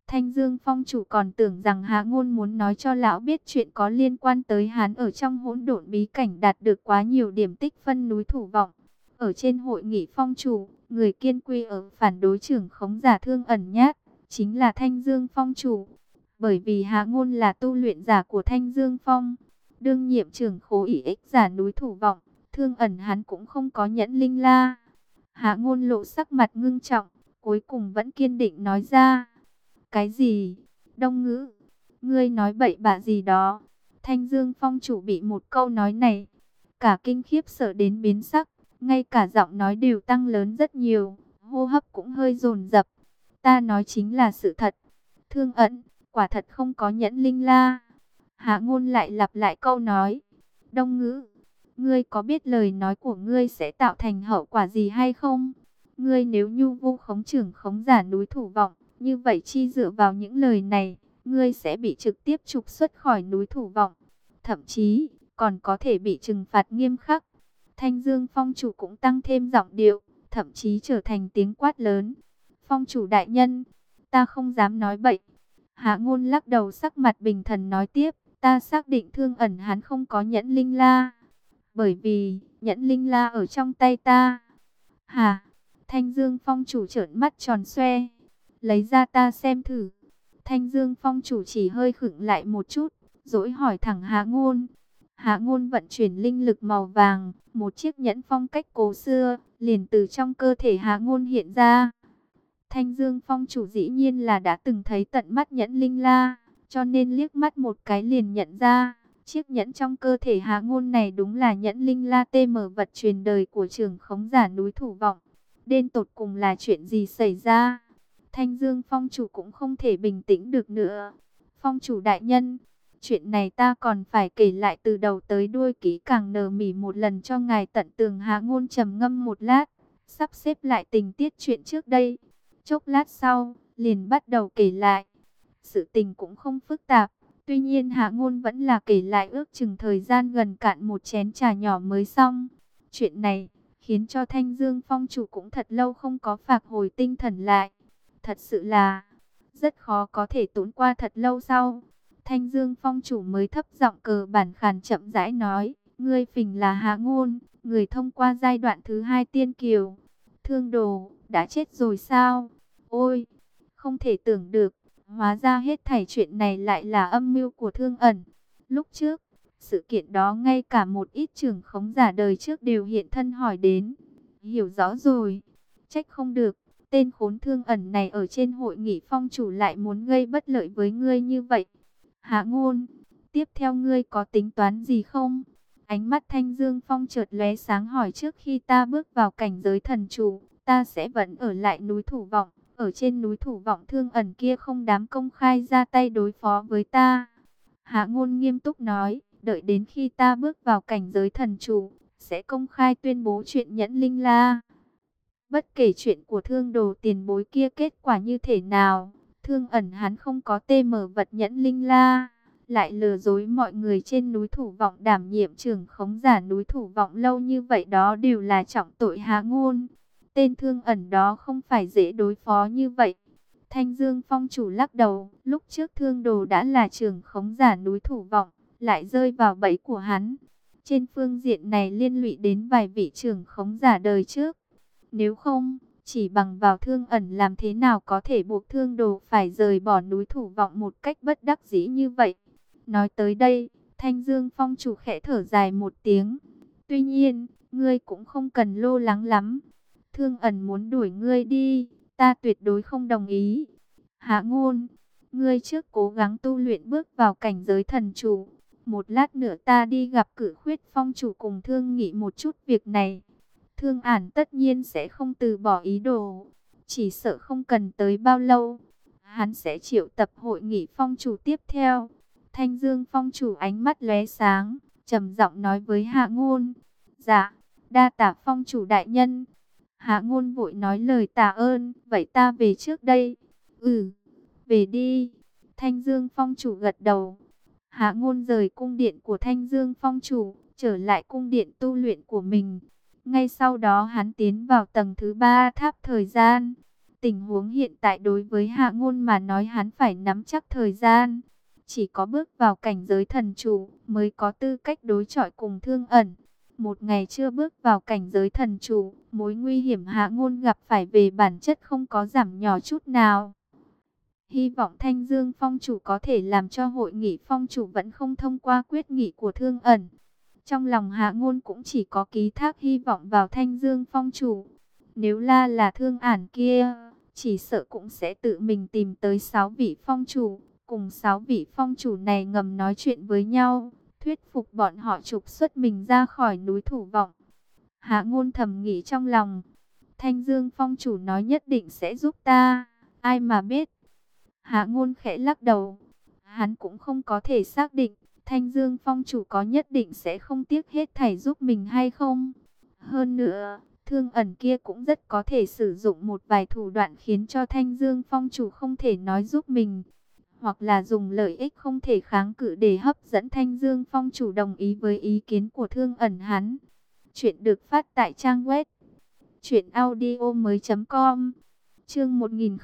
Thanh Dương Phong chủ còn tưởng rằng Hạ Ngôn muốn nói cho lão biết chuyện có liên quan tới hắn ở trong hỗn độn bí cảnh đạt được quá nhiều điểm tích phân núi Thủ Vọng. Ở trên hội nghị phong chủ, người kiên quy ở phản đối trưởng khống giả Thương Ẩn Nhát, chính là Thanh Dương Phong chủ. Bởi vì Hạ Ngôn là tu luyện giả của Thanh Dương Phong, đương nhiệm trưởng khố ỷ ích giả núi Thủ Vọng, Thương Ẩn hắn cũng không có nhẫn linh la. Hạ Ngôn lộ sắc mặt ngưng trọng, cuối cùng vẫn kiên định nói ra. Cái gì? Đông Ngữ, ngươi nói bậy bạ gì đó? Thanh Dương Phong chủ bị một câu nói này, cả kinh khiếp sợ đến biến sắc, ngay cả giọng nói đều tăng lớn rất nhiều, hô hấp cũng hơi dồn dập. Ta nói chính là sự thật. Thương Ẩn, quả thật không có nhẫn linh la. Hạ Ngôn lại lặp lại câu nói. Đông Ngữ, ngươi có biết lời nói của ngươi sẽ tạo thành hậu quả gì hay không? Ngươi nếu nhu vu khống trưởng khống giả núi Thủ Vọng, như vậy chi dựa vào những lời này, ngươi sẽ bị trực tiếp trục xuất khỏi núi Thủ Vọng, thậm chí còn có thể bị trừng phạt nghiêm khắc. Thanh Dương Phong chủ cũng tăng thêm giọng điệu, thậm chí trở thành tiếng quát lớn. Phong chủ đại nhân, ta không dám nói bậy. Hạ Ngôn lắc đầu, sắc mặt bình thần nói tiếp, ta xác định Thương Ẩn hắn không có nhẫn linh la, bởi vì nhẫn linh la ở trong tay ta. Hả? Thanh Dương Phong chủ trợn mắt tròn xoe. Lấy ra ta xem thử. Thanh Dương Phong chủ chỉ hơi khựng lại một chút, rồi hỏi thẳng Hạ Ngôn. Hạ Ngôn vận chuyển linh lực màu vàng, một chiếc nhẫn phong cách cổ xưa, liền từ trong cơ thể Hạ Ngôn hiện ra. Thanh Dương Phong chủ dĩ nhiên là đã từng thấy tận mắt nhẫn linh la, cho nên liếc mắt một cái liền nhận ra. Chiếc nhẫn trong cơ thể Hạ Ngôn này đúng là nhẫn linh la TM vật truyền đời của trưởng khống giả núi Thủ Vọng. Đến tột cùng là chuyện gì xảy ra? Thanh Dương Phong chủ cũng không thể bình tĩnh được nữa. Phong chủ đại nhân, chuyện này ta còn phải kể lại từ đầu tới đuôi kỹ càng nở mỉ một lần cho ngài tận tường. Hạ Ngôn trầm ngâm một lát, sắp xếp lại tình tiết chuyện trước đây. Chốc lát sau, liền bắt đầu kể lại. Sự tình cũng không phức tạp, tuy nhiên Hạ Ngôn vẫn là kể lại ước chừng thời gian gần cạn một chén trà nhỏ mới xong. Chuyện này khiến cho Thanh Dương Phong chủ cũng thật lâu không có phạc hồi tinh thần lại. Thật sự là rất khó có thể tốn qua thật lâu sau. Thanh Dương Phong chủ mới thấp giọng cờ bản khàn chậm rãi nói. Ngươi phình là Hạ Ngôn, người thông qua giai đoạn thứ 2 tiên kiều. Thương Đồ, đã chết rồi sao? Ôi, không thể tưởng được. Hóa ra hết thảy chuyện này lại là âm mưu của Thương Ẩn. Lúc trước, sự kiện đó ngay cả một ít trưởng khống giả đời trước đều hiện thân hỏi đến. Hiểu rõ rồi, trách không được. Tên khốn Thương Ẩn này ở trên hội nghị phong chủ lại muốn gây bất lợi với ngươi như vậy. Hạ Ngôn, tiếp theo ngươi có tính toán gì không? Ánh mắt Thanh Dương Phong chợt lóe sáng hỏi, trước khi ta bước vào cảnh giới thần chủ, ta sẽ vẫn ở lại núi Thủ Vọng. Ở trên núi Thủ Vọng Thương Ẩn kia không dám công khai ra tay đối phó với ta. Hạ Ngôn nghiêm túc nói, đợi đến khi ta bước vào cảnh giới thần chủ, sẽ công khai tuyên bố chuyện nhẫn linh la. Bất kể chuyện của Thương Đồ tiền bối kia kết quả như thế nào, Thương Ẩn hắn không có TM vật nhẫn linh la, lại lừa dối mọi người trên núi Thủ Vọng, đảm nhiệm trưởng khống giả núi Thủ Vọng lâu như vậy, đó đều là trọng tội. Hạ Ngôn, tên Thương Ẩn đó không phải dễ đối phó như vậy. Thanh Dương Phong chủ lắc đầu, lúc trước Thương Đồ đã là trưởng khống giả núi Thủ Vọng, lại rơi vào bẫy của hắn. Trên phương diện này liên lụy đến vài vị trưởng khống giả đời trước. Nếu không, chỉ bằng vào Thương Ẩn làm thế nào có thể buộc Thương Đồ phải rời bỏ núi Thủ Vọng một cách bất đắc dĩ như vậy. Nói tới đây, Thanh Dương Phong chủ khẽ thở dài một tiếng. Tuy nhiên, ngươi cũng không cần lo lắng lắm. Thương Ẩn muốn đuổi ngươi đi, ta tuyệt đối không đồng ý. Hạ Ngôn, ngươi trước cố gắng tu luyện bước vào cảnh giới thần chủ. Một lát nữa ta đi gặp Cử Khuyết Phong chủ cùng thương nghị một chút việc này. Thương Ản tất nhiên sẽ không từ bỏ ý đồ. Chỉ sợ không cần tới bao lâu, hắn sẽ triệu tập hội nghị phong chủ tiếp theo. Thanh Dương Phong chủ ánh mắt lóe sáng, trầm giọng nói với Hạ Ngôn. Dạ, đa tạ phong chủ đại nhân. Hạ Ngôn vội nói lời tạ ơn. Vậy ta về trước đây. Ừ, về đi. Thanh Dương Phong chủ gật đầu. Hạ Ngôn rời cung điện của Thanh Dương Phong chủ, trở lại cung điện tu luyện của mình. Ngay sau đó hắn tiến vào tầng thứ 3 tháp thời gian. Tình huống hiện tại đối với Hạ Ngôn mà nói hắn phải nắm chắc thời gian. Chỉ có bước vào cảnh giới thần chủ mới có tư cách đối chọi cùng Thương Ẩn. Một ngày chưa bước vào cảnh giới thần chủ, mối nguy hiểm Hạ Ngôn gặp phải về bản chất không có giảm nhỏ chút nào. Hy vọng Thanh Dương Phong chủ có thể làm cho hội nghị phong chủ vẫn không thông qua quyết nghị của Thương Ẩn. Trong lòng Hạ Ngôn cũng chỉ có ký thác hy vọng vào Thanh Dương Phong chủ. Nếu là Thương Ẩn kia, chỉ sợ cũng sẽ tự mình tìm tới 6 vị phong chủ, cùng 6 vị phong chủ này ngầm nói chuyện với nhau, thuyết phục bọn họ trục xuất mình ra khỏi núi Thủ Vọng. Hạ Ngôn thầm nghĩ trong lòng, Thanh Dương Phong chủ nói nhất định sẽ giúp ta, ai mà biết. Hạ Ngôn khẽ lắc đầu, hắn cũng không có thể xác định Thanh Dương Phong chủ có nhất định sẽ không tiếc hết thảy giúp mình hay không. Hơn nữa, Thương Ẩn kia cũng rất có thể sử dụng một vài thủ đoạn khiến cho Thanh Dương Phong chủ không thể nói giúp mình, hoặc là dùng lợi ích không thể kháng cự để hấp dẫn Thanh Dương Phong chủ đồng ý với ý kiến của Thương Ẩn hắn. Chuyện được phát tại trang web truyệnaudiomoi.com. Chương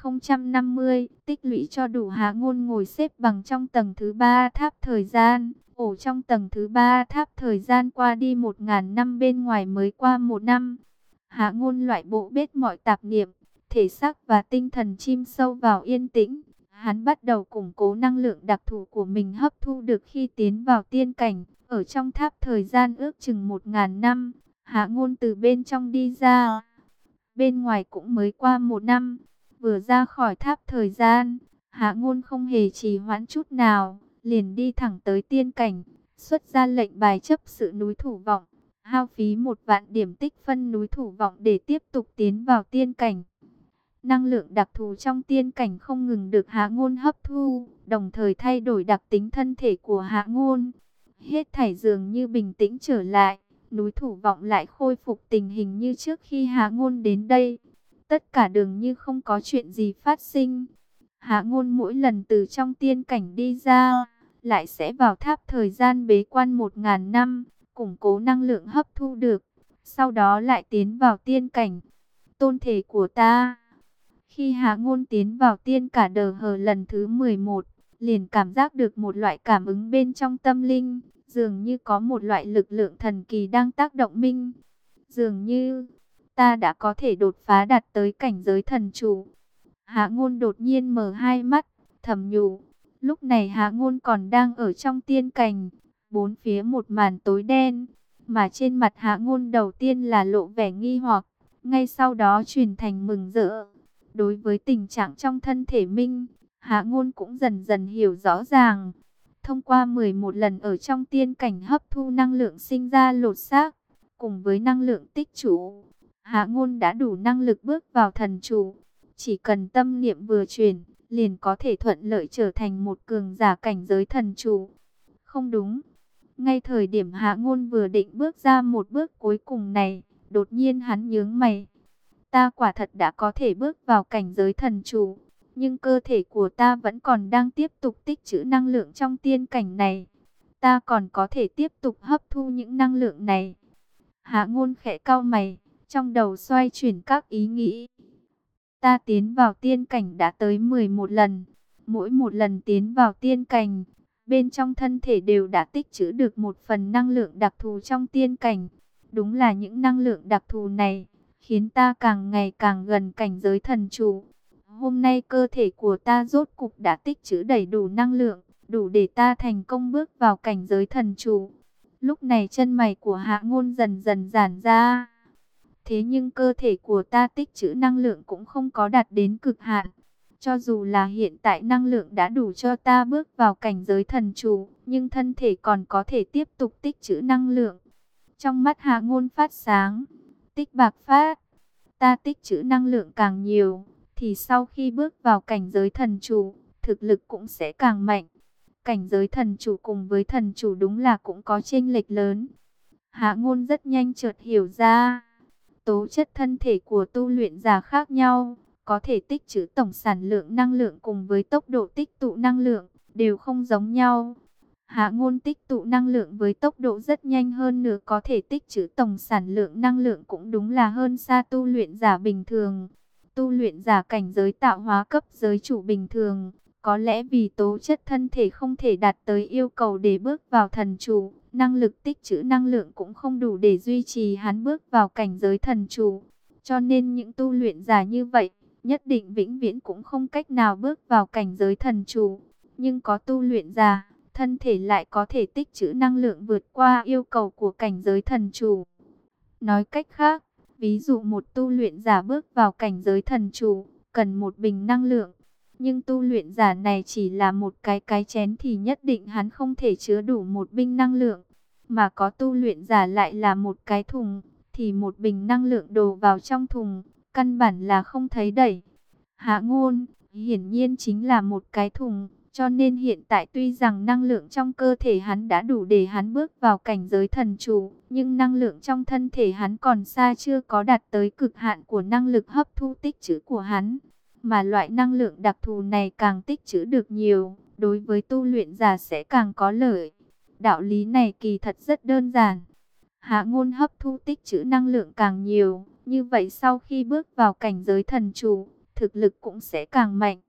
1050, tích lũy cho đủ. Hạ Ngôn ngồi xếp bằng trong tầng thứ 3 tháp thời gian. Ổ trong tầng thứ 3 tháp thời gian qua đi 1000 năm, bên ngoài mới qua 1 năm. Hạ Ngôn loại bộ bết mọi tạp niệm, thể xác và tinh thần chìm sâu vào yên tĩnh. Hắn bắt đầu củng cố năng lượng đặc thù của mình hấp thu được khi tiến vào tiên cảnh. Ở trong tháp thời gian ước chừng 1000 năm, Hạ Ngôn từ bên trong đi ra. Bên ngoài cũng mới qua 1 năm, vừa ra khỏi tháp thời gian, Hạ Ngôn không hề trì hoãn chút nào, liền đi thẳng tới tiên cảnh, xuất ra lệnh bài chấp sự núi Thủ Vọng, hao phí 1 vạn điểm tích phân núi Thủ Vọng để tiếp tục tiến vào tiên cảnh. Năng lượng đặc thù trong tiên cảnh không ngừng được Hạ Ngôn hấp thu, đồng thời thay đổi đặc tính thân thể của Hạ Ngôn. Hết thảy dường như bình tĩnh trở lại. Núi Thủ Vọng lại khôi phục tình hình như trước khi Hạ Ngôn đến đây. Tất cả dường như không có chuyện gì phát sinh. Hạ Ngôn mỗi lần từ trong tiên cảnh đi ra, lại sẽ vào tháp thời gian bế quan 1000 năm, củng cố năng lượng hấp thu được. Sau đó lại tiến vào tiên cảnh. Tôn thể của ta. Khi Hạ Ngôn tiến vào tiên cả đờ hờ lần thứ 11, liền cảm giác được một loại cảm ứng bên trong tâm linh. Dường như có một loại lực lượng thần kỳ đang tác động mình. Dường như ta đã có thể đột phá đạt tới cảnh giới thần chủ. Hạ Ngôn đột nhiên mở hai mắt, thầm nhủ. Lúc này Hạ Ngôn còn đang ở trong tiên cảnh, bốn phía một màn tối đen, mà trên mặt Hạ Ngôn đầu tiên là lộ vẻ nghi hoặc, ngay sau đó chuyển thành mừng rỡ. Đối với tình trạng trong thân thể mình, Hạ Ngôn cũng dần dần hiểu rõ ràng. Thông qua 11 lần ở trong tiên cảnh hấp thu năng lượng sinh ra lột xác, cùng với năng lượng tích trữ, Hạ Ngôn đã đủ năng lực bước vào thần chủ. Chỉ cần tâm niệm vừa chuyển, liền có thể thuận lợi trở thành một cường giả cảnh giới thần chủ. Không đúng, ngay thời điểm Hạ Ngôn vừa định bước ra một bước cuối cùng này, đột nhiên hắn nhướng mày. Ta quả thật đã có thể bước vào cảnh giới thần chủ, nhưng cơ thể của ta vẫn còn đang tiếp tục tích trữ năng lượng trong tiên cảnh này. Ta còn có thể tiếp tục hấp thu những năng lượng này. Hạ Ngôn khẽ cau mày, trong đầu xoay chuyển các ý nghĩ. Ta tiến vào tiên cảnh đã tới 11 lần. Mỗi một lần tiến vào tiên cảnh, bên trong thân thể đều đã tích trữ được một phần năng lượng đặc thù trong tiên cảnh. Đúng là những năng lượng đặc thù này khiến ta càng ngày càng gần cảnh giới thần chủ. Hôm nay cơ thể của ta rốt cục đã tích trữ đầy đủ năng lượng, đủ để ta thành công bước vào cảnh giới thần chủ. Lúc này chân mày của Hạ Ngôn dần dần giãn ra. Thế nhưng cơ thể của ta tích trữ năng lượng cũng không có đạt đến cực hạn. Cho dù là hiện tại năng lượng đã đủ cho ta bước vào cảnh giới thần chủ, nhưng thân thể còn có thể tiếp tục tích trữ năng lượng. Trong mắt Hạ Ngôn phát sáng, tích bạc phát. Ta tích trữ năng lượng càng nhiều, thì sau khi bước vào cảnh giới thần chủ, thực lực cũng sẽ càng mạnh. Cảnh giới thần chủ cùng với thần chủ đúng là cũng có chênh lệch lớn. Hạ Ngôn rất nhanh chợt hiểu ra, tố chất thân thể của tu luyện giả khác nhau, có thể tích trữ tổng sản lượng năng lượng cùng với tốc độ tích tụ năng lượng đều không giống nhau. Hạ Ngôn tích tụ năng lượng với tốc độ rất nhanh, hơn nữa có thể tích trữ tổng sản lượng năng lượng cũng đúng là hơn xa tu luyện giả bình thường. tu luyện giả cảnh giới tạo hóa cấp giới chủ bình thường, có lẽ vì tố chất thân thể không thể đạt tới yêu cầu để bước vào thần chủ, năng lực tích trữ năng lượng cũng không đủ để duy trì hắn bước vào cảnh giới thần chủ. Cho nên những tu luyện giả như vậy, nhất định vĩnh viễn cũng không cách nào bước vào cảnh giới thần chủ. Nhưng có tu luyện giả, thân thể lại có thể tích trữ năng lượng vượt qua yêu cầu của cảnh giới thần chủ. Nói cách khác, ví dụ một tu luyện giả bước vào cảnh giới thần chủ, cần một bình năng lượng. Nhưng tu luyện giả này chỉ là một cái chén thì nhất định hắn không thể chứa đủ một bình năng lượng. Mà có tu luyện giả lại là một cái thùng, thì một bình năng lượng đổ vào trong thùng, căn bản là không thấy đẩy. Hạ Ngôn, hiển nhiên chính là một cái thùng, cho nên hiện tại tuy rằng năng lượng trong cơ thể hắn đã đủ để hắn bước vào cảnh giới thần chủ, nhưng năng lượng trong thân thể hắn còn xa chưa có đạt tới cực hạn của năng lực hấp thu tích trữ của hắn. Mà loại năng lượng đặc thù này càng tích trữ được nhiều, đối với tu luyện giả sẽ càng có lợi. Đạo lý này kỳ thật rất đơn giản. Hạ Ngôn hấp thu tích trữ năng lượng càng nhiều, như vậy sau khi bước vào cảnh giới thần chủ, thực lực cũng sẽ càng mạnh.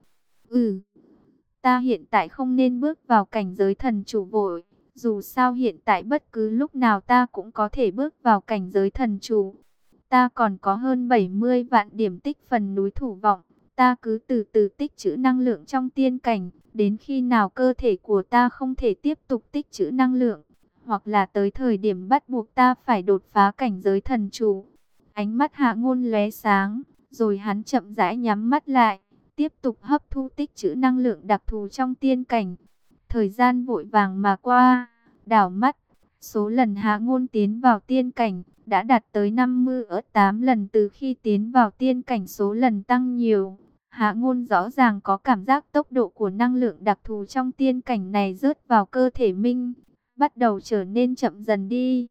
Ta hiện tại không nên bước vào cảnh giới thần chủ vội, dù sao hiện tại bất cứ lúc nào ta cũng có thể bước vào cảnh giới thần chủ. Ta còn có hơn 70 vạn điểm tích phần núi thủ vọng, ta cứ từ từ tích trữ năng lượng trong tiên cảnh, đến khi nào cơ thể của ta không thể tiếp tục tích trữ năng lượng, hoặc là tới thời điểm bắt buộc ta phải đột phá cảnh giới thần chủ. Ánh mắt Hạ Ngôn lóe sáng, rồi hắn chậm rãi nhắm mắt lại, tiếp tục hấp thu tích trữ năng lượng đặc thù trong tiên cảnh. Thời gian vội vàng mà qua, đảo mắt, số lần Hạ Ngôn tiến vào tiên cảnh đã đạt tới 58 lần. Từ khi tiến vào tiên cảnh số lần tăng nhiều, Hạ Ngôn rõ ràng có cảm giác tốc độ của năng lượng đặc thù trong tiên cảnh này rớt vào cơ thể mình, bắt đầu trở nên chậm dần đi.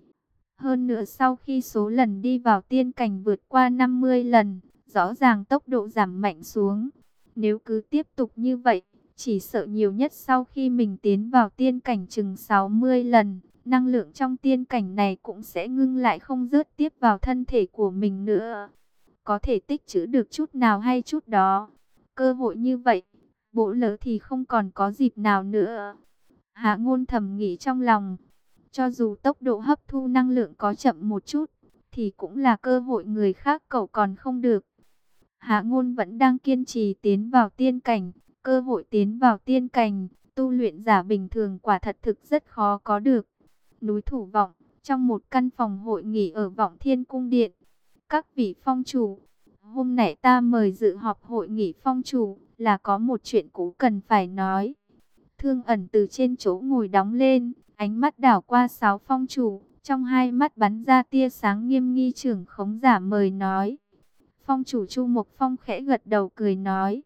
Hơn nữa sau khi số lần đi vào tiên cảnh vượt qua 50 lần, rõ ràng tốc độ giảm mạnh xuống. Nếu cứ tiếp tục như vậy, chỉ sợ nhiều nhất sau khi mình tiến vào tiên cảnh chừng 60 lần, năng lượng trong tiên cảnh này cũng sẽ ngưng lại không rớt tiếp vào thân thể của mình nữa. Có thể tích trữ được chút nào hay chút đó. Cơ hội như vậy, bổ lỡ thì không còn có dịp nào nữa. Hạ Ngôn thầm nghĩ trong lòng. Cho dù tốc độ hấp thu năng lượng có chậm một chút, thì cũng là cơ hội người khác cậu còn không được. Hạ Ngôn vẫn đang kiên trì tiến vào tiên cảnh. Cơ hội tiến vào tiên cảnh, tu luyện giả bình thường quả thật thực rất khó có được. Núi Thủ Vọng, trong một căn phòng hội nghị ở Vọng Thiên Cung Điện. Các vị phong chủ, hôm nay ta mời dự họp hội nghị phong chủ, là có một chuyện cũ cần phải nói. Thương Ẩn từ trên chỗ ngồi đóng lên, ánh mắt đảo qua 6 phong chủ, trong hai mắt bắn ra tia sáng nghiêm nghi. Trưởng khống giả mời nói. Phong chủ Chu Mộc Phong khẽ gật đầu cười nói.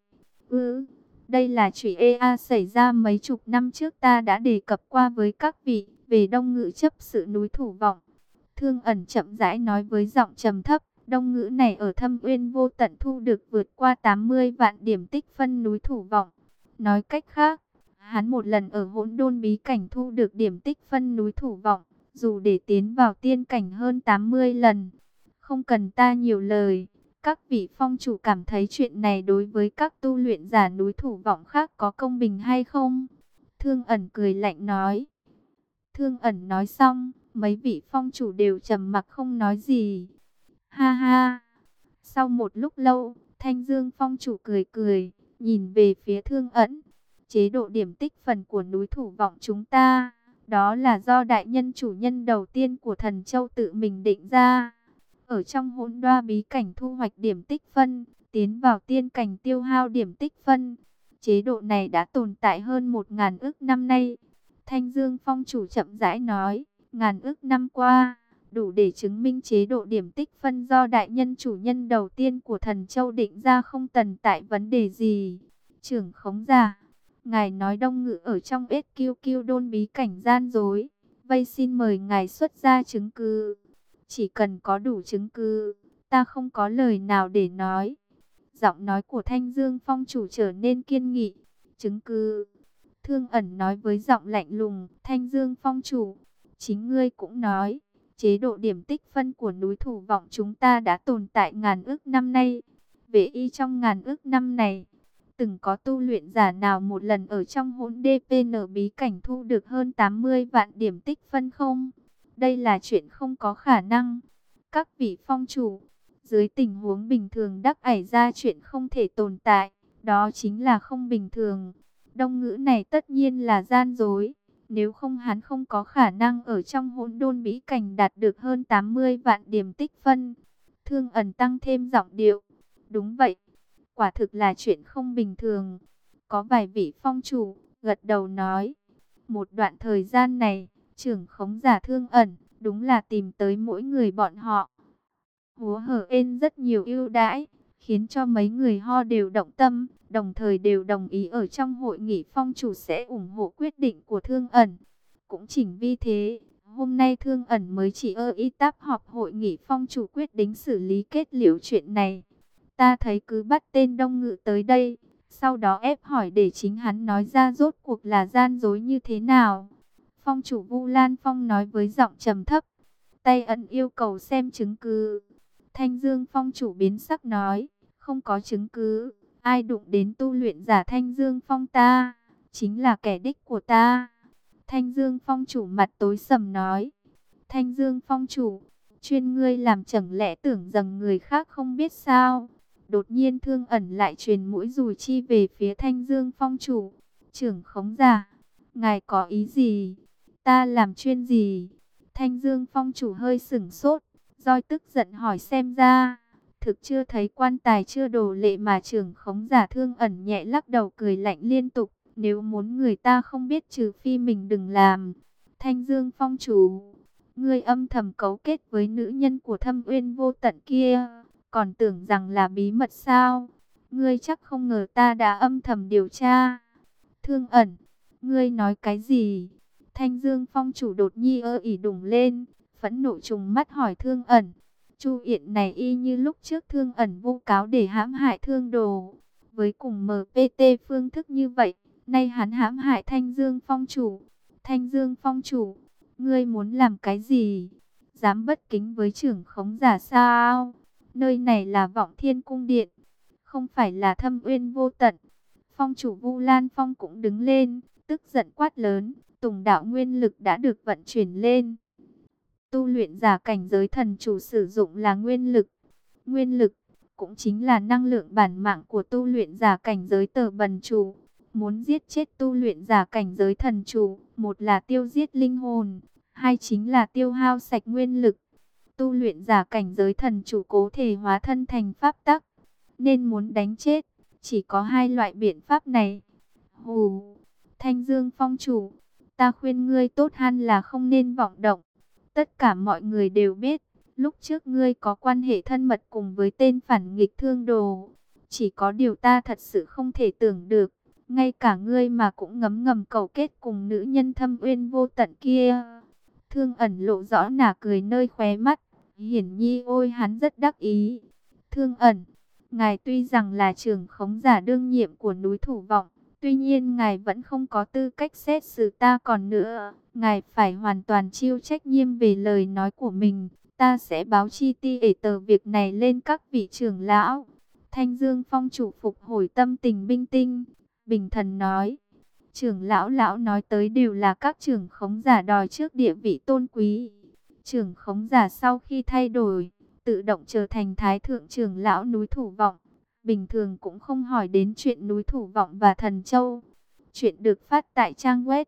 Đây là chuyện EA xảy ra mấy chục năm trước, ta đã đề cập qua với các vị, về Đông Ngự chấp sự núi Thủ Vọng. Thương Ẩn chậm rãi nói với giọng trầm thấp. Đông Ngự này ở Thâm Uyên Vô Tận thu được vượt qua 80 vạn điểm tích phân núi Thủ Vọng. Nói cách khác, hắn một lần ở Hỗn Đôn bí cảnh thu được điểm tích phân núi Thủ Vọng, dù để tiến vào tiên cảnh hơn 80 lần. Không cần ta nhiều lời, các vị phong chủ cảm thấy chuyện này đối với các tu luyện giả núi Thủ Vọng khác có công bình hay không? Thương Ẩn cười lạnh nói. Thương Ẩn nói xong, mấy vị phong chủ đều trầm mặc không nói gì. Ha ha! Sau một lúc lâu, Thanh Dương phong chủ cười cười, nhìn về phía Thương Ẩn. Chế độ điểm tích phần của núi Thủ Vọng chúng ta, đó là do đại nhân chủ nhân đầu tiên của Thần Châu tự mình định ra. Ở trong Hỗn Đoa bí cảnh thu hoạch điểm tích phân, tiến vào tiên cảnh tiêu hao điểm tích phân. Chế độ này đã tồn tại hơn 1000 ức năm nay. Thanh Dương phong chủ chậm rãi nói, ngàn ức năm qua, đủ để chứng minh chế độ điểm tích phân do đại nhân chủ nhân đầu tiên của Thần Châu định ra không tồn tại vấn đề gì. Trưởng khống giả, ngài nói Đông Ngự ở trong SQQ đôn bí cảnh gian dối, vậy xin mời ngài xuất ra chứng cứ. Chỉ cần có đủ chứng cứ, ta không có lời nào để nói. Giọng nói của Thanh Dương phong chủ trở nên kiên nghị. Chứng cứ? Thương Ẩn nói với giọng lạnh lùng. Thanh Dương phong chủ, chính ngươi cũng nói, chế độ điểm tích phân của núi Thủ Vọng chúng ta đã tồn tại ngàn ức năm nay. Về y trong ngàn ước năm này, từng có tu luyện giả nào một lần ở trong hỗn DPN bí cảnh thu được hơn 80 vạn điểm tích phân không? Đây là chuyện không có khả năng. Các vị phong chủ, dưới tình huống bình thường đắc ải ra chuyện không thể tồn tại, đó chính là không bình thường. Đông ngữ này tất nhiên là gian dối. Nếu không hắn không có khả năng ở trong hỗn đôn bí cảnh đạt được hơn 80 vạn điểm tích phân. Thương Ẩn tăng thêm giọng điệu. Đúng vậy, quả thực là chuyện không bình thường. Có vài vị phong chủ gật đầu nói. Một đoạn thời gian này, trưởng khống giả Thương Ẩn đúng là tìm tới mỗi người bọn họ. Húa hở ên rất nhiều ưu đãi, khiến cho mấy người Ho đều động tâm, đồng thời đều đồng ý ở trong hội nghị phong chủ sẽ ủng hộ quyết định của Thương Ẩn. Cũng chính vì thế, hôm nay Thương Ẩn mới chỉ y táp họp hội nghị phong chủ quyết định xử lý kết liễu chuyện này. Ta thấy cứ bắt tên Đông Ngự tới đây, sau đó ép hỏi để chính hắn nói ra rốt cuộc là gian dối như thế nào. Phong chủ Vu Lan Phong nói với giọng trầm thấp, tay ẩn yêu cầu xem chứng cứ. Thanh Dương Phong chủ biến sắc nói, không có chứng cứ, ai đụng đến tu luyện giả Thanh Dương Phong ta, chính là kẻ địch của ta. Thanh Dương Phong chủ mặt tối sầm nói, Thanh Dương Phong chủ, chuyên ngươi làm chẳng lẽ tưởng rằng người khác không biết sao? Đột nhiên Thương Ẩn lại truyền mũi dùi chi về phía Thanh Dương Phong chủ. Trưởng khống giả, ngài có ý gì? Ta làm chuyên gì? Thanh Dương Phong chủ hơi sửng sốt, roi tức giận hỏi xem ra. Thực chưa thấy quan tài chưa đổ lệ mà trưởng khống giả Thương Ẩn nhẹ lắc đầu cười lạnh liên tục. Nếu muốn người ta không biết trừ phi mình đừng làm. Thanh Dương Phong chủ, ngươi âm thầm cấu kết với nữ nhân của Thâm Uyên Vô Tận kia, còn tưởng rằng là bí mật sao? Ngươi chắc không ngờ ta đã âm thầm điều tra. Thương Ẩn, ngươi nói cái gì? Thanh Dương Phong chủ đột nhi ỉ đùng lên, phẫn nộ trùng mắt hỏi Thương Ẩn. Chu Yện này y như lúc trước Thương Ẩn vu cáo để hãm hại Thương Đồ. Với cùng MPT phương thức như vậy, nay hắn hãm hại Thanh Dương Phong chủ. Thanh Dương Phong chủ, ngươi muốn làm cái gì? Dám bất kính với trưởng khống giả sao? Nơi này là Vọng Thiên Cung Điện, không phải là Thâm Uyên Vô Tận. Phong chủ Vu Lan Phong cũng đứng lên, tức giận quát lớn. Tùng đạo nguyên lực đã được vận chuyển lên. Tu luyện giả cảnh giới thần chủ sử dụng là nguyên lực. Nguyên lực cũng chính là năng lượng bản mạng của tu luyện giả cảnh giới tờ bần chủ. Muốn giết chết tu luyện giả cảnh giới thần chủ, một là tiêu giết linh hồn, hai chính là tiêu hao sạch nguyên lực. Tu luyện giả cảnh giới thần chủ cố thể hóa thân thành pháp tắc, nên muốn đánh chết, chỉ có hai loại biện pháp này. Hù, Thanh Dương Phong chủ, ta khuyên ngươi tốt hơn là không nên vọng động. Tất cả mọi người đều biết, lúc trước ngươi có quan hệ thân mật cùng với tên phản nghịch Thương Đồ. Chỉ có điều ta thật sự không thể tưởng được, ngay cả ngươi mà cũng ngấm ngầm cầu kết cùng nữ nhân Thâm Uyên Vô Tận kia. Thương Ẩn lộ rõ nả cười nơi khóe mắt, hiển nhi ôi hắn rất đắc ý. Thương Ẩn, ngài tuy rằng là trưởng khống giả đương nhiệm của núi Thủ Vọng, tuy nhiên ngài vẫn không có tư cách xét xử ta còn nữa. Ngài phải hoàn toàn chịu trách nhiệm về lời nói của mình. Ta sẽ báo chi tiết việc này lên các vị trưởng lão. Thanh Dương Phong chủ phục hồi tâm tình bình tinh, bình thần nói. Trưởng lão nói tới đều là các trưởng khống giả đòi trước địa vị tôn quý. Trưởng khống giả sau khi thay đổi, tự động trở thành thái thượng trưởng lão núi Thủ Vọng. Bình thường cũng không hỏi đến chuyện núi Thủ Vọng và Thần Châu. Chuyện được phát tại trang web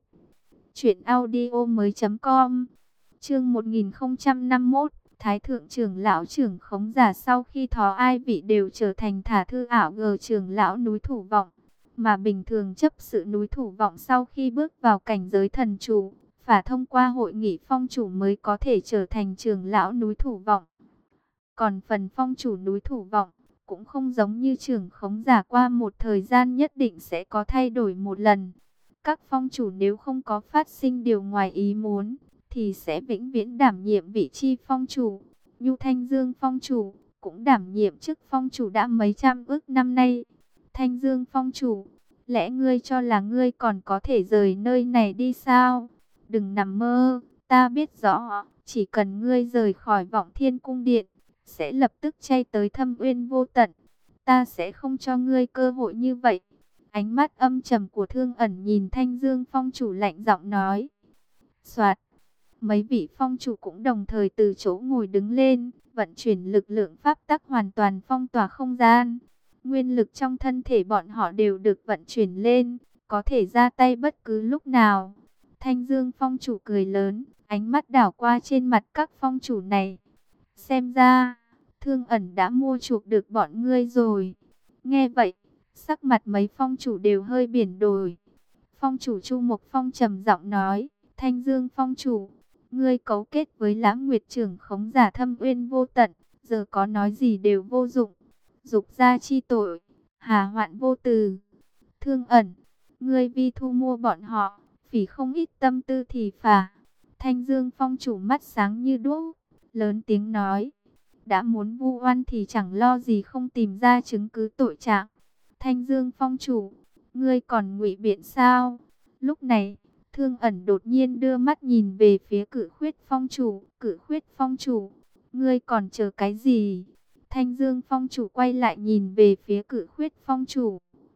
truyệnaudiomoi.com. Chương 1051, Thái thượng trưởng lão trưởng khống giả sau khi thó ai vị đều trở thành thả thư ảo g trưởng lão núi Thủ Vọng, mà bình thường chấp sự núi Thủ Vọng sau khi bước vào cảnh giới thần chủ, phải thông qua hội nghị phong chủ mới có thể trở thành trưởng lão núi Thủ Vọng. Còn phần phong chủ núi Thủ Vọng cũng không giống như trưởng khống giả, qua một thời gian nhất định sẽ có thay đổi một lần. Các phong chủ nếu không có phát sinh điều ngoài ý muốn, thì sẽ vĩnh viễn đảm nhiệm vị trí phong chủ. Nhu Thanh Dương Phong chủ cũng đảm nhiệm chức phong chủ đã mấy trăm ức năm nay. Thanh Dương Phong chủ, lẽ ngươi cho là ngươi còn có thể rời nơi này đi sao? Đừng nằm mơ, ta biết rõ, chỉ cần ngươi rời khỏi Vọng Thiên Cung Điện, sẽ lập tức chay tới Thâm Uyên Vô Tận. Ta sẽ không cho ngươi cơ hội như vậy. Ánh mắt âm trầm của Thương Ẩn nhìn Thanh Dương Phong chủ lạnh giọng nói. Soạt, mấy vị phong chủ cũng đồng thời từ chỗ ngồi đứng lên, vận chuyển lực lượng pháp tắc hoàn toàn phong tỏa không gian. Nguyên lực trong thân thể bọn họ đều được vận chuyển lên, có thể ra tay bất cứ lúc nào. Thanh Dương Phong chủ cười lớn, ánh mắt đảo qua trên mặt các phong chủ này. Xem ra, Thương Ẩn đã mua chuộc được bọn ngươi rồi. Nghe vậy, sắc mặt mấy phong chủ đều hơi biển đổi. Phong chủ Chu Mộc Phong trầm giọng nói, Thanh Dương Phong chủ, ngươi cấu kết với Lãng Nguyệt trưởng khống giả thâm uyên vô tận, giờ có nói gì đều vô dụng. Dục gia chi tội, hà hoạn vô từ. Thương Ẩn, ngươi vi thu mua bọn họ, phỉ không ít tâm tư thì phà. Thanh Dương Phong chủ mắt sáng như đuốc, lớn tiếng nói, đã muốn vu oan thì chẳng lo gì không tìm ra chứng cứ tội trạng. Thanh Dương Phong chủ, ngươi còn ngụy biện sao? Lúc này, Thương Ẩn đột nhiên đưa mắt nhìn về phía Cử Khuyết Phong chủ. Cử Khuyết Phong chủ, ngươi còn chờ cái gì? Thanh Dương Phong chủ quay lại nhìn về phía Cử Khuyết Phong chủ.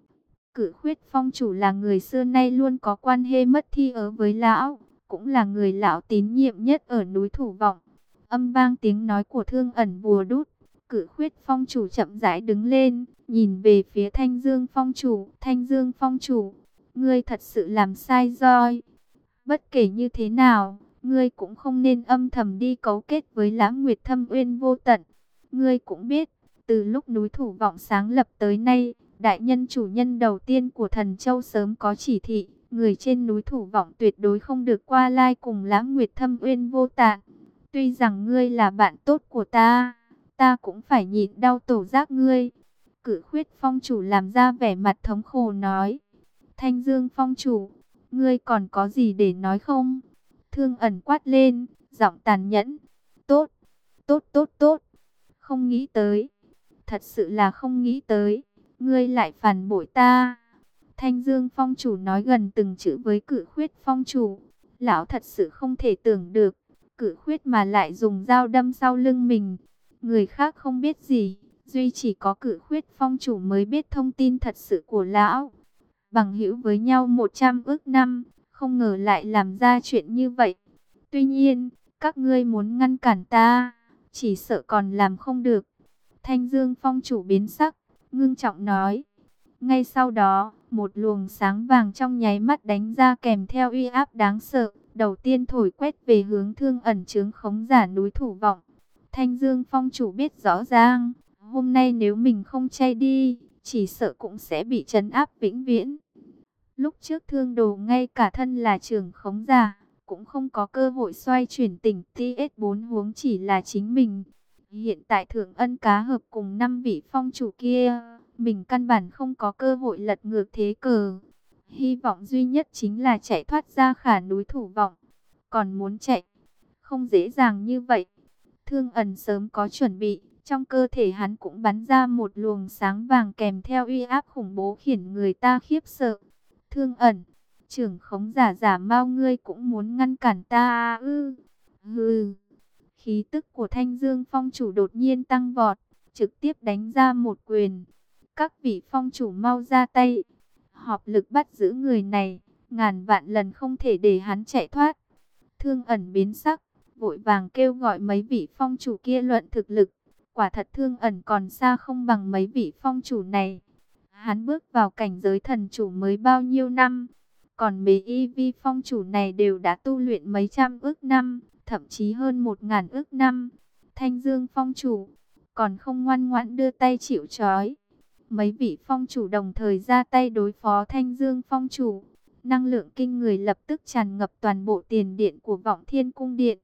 Cử Khuyết Phong chủ là người xưa nay luôn có quan hệ mất thi ớ với lão, cũng là người lão tín nhiệm nhất ở núi Thủ Vọng. Âm vang tiếng nói của Thương Ẩn bùa đút. Cử Khuyết Phong chủ chậm rãi đứng lên, nhìn về phía Thanh Dương Phong chủ. Thanh Dương Phong chủ, ngươi thật sự làm sai rồi. Bất kể như thế nào, ngươi cũng không nên âm thầm đi cấu kết với Lãng Nguyệt thâm uyên vô tận. Ngươi cũng biết, từ lúc núi Thủ Vọng sáng lập tới nay, đại nhân chủ nhân đầu tiên của Thần Châu sớm có chỉ thị, người trên núi Thủ Vọng tuyệt đối không được qua lai cùng Lãng Nguyệt thâm uyên vô tận. Tuy rằng ngươi là bạn tốt của ta, ta cũng phải nhịn đau tổ giác ngươi. Cử Khuyết Phong chủ làm ra vẻ mặt thống khổ nói. Thanh Dương Phong chủ, ngươi còn có gì để nói không? Thương Ẩn quát lên, giọng tàn nhẫn. Tốt, tốt, tốt, tốt. Không nghĩ tới. Thật sự là không nghĩ tới. Ngươi lại phản bội ta. Thanh Dương Phong chủ nói gần từng chữ với Cử Khuyết Phong chủ. Lão thật sự không thể tưởng được. Cử Khuyết mà lại dùng dao đâm sau lưng mình. Người khác không biết gì. Duy chỉ có Cử Khuyết Phong chủ mới biết thông tin thật sự của lão. Bằng hữu với nhau 100 ức năm, không ngờ lại làm ra chuyện như vậy. Tuy nhiên, các ngươi muốn ngăn cản ta, chỉ sợ còn làm không được. Thanh Dương Phong chủ biến sắc, ngưng trọng nói. Ngay sau đó, một luồng sáng vàng trong nháy mắt đánh ra kèm theo uy áp đáng sợ. Đầu tiên thổi quét về hướng Thương Ẩn chướng khống giả núi Thủ Vọng. Thanh Dương Phong chủ biết rõ ràng, hôm nay nếu mình không chay đi, chỉ sợ cũng sẽ bị trấn áp vĩnh viễn. Lúc trước Thương Đồ ngay cả thân là trưởng khống giả, cũng không có cơ hội xoay chuyển tỉnh TS4 huống chỉ là chính mình. Hiện tại Thượng Ân cá hợp cùng 5 vị phong chủ kia, mình căn bản không có cơ hội lật ngược thế cờ. Hy vọng duy nhất chính là chạy thoát ra khả núi Thủ Vọng. Còn muốn chạy, không dễ dàng như vậy. Thương Ẩn sớm có chuẩn bị, trong cơ thể hắn cũng bắn ra một luồng sáng vàng kèm theo uy áp khủng bố khiến người ta khiếp sợ. Thương Ẩn, trưởng khống giả giả mao ngươi cũng muốn ngăn cản ta ư? Hừ. Khí tức của Thanh Dương Phong chủ đột nhiên tăng vọt, trực tiếp đánh ra một quyền. Các vị phong chủ mau ra tay, họp lực bắt giữ người này, ngàn vạn lần không thể để hắn chạy thoát. Thương Ẩn biến sắc, vội vàng kêu gọi mấy vị phong chủ kia luận thực lực. Quả thật Thương Ẩn còn xa không bằng mấy vị phong chủ này. Hắn bước vào cảnh giới thần chủ mới bao nhiêu năm, còn mấy y vi phong chủ này đều đã tu luyện mấy trăm ức năm, thậm chí hơn 1000 ức năm. Thanh Dương Phong chủ còn không ngoan ngoãn đưa tay chịu trói. Mấy vị phong chủ đồng thời ra tay đối phó Thanh Dương Phong chủ. Năng lượng kinh người lập tức tràn ngập toàn bộ tiền điện của Vọng Thiên Cung Điện.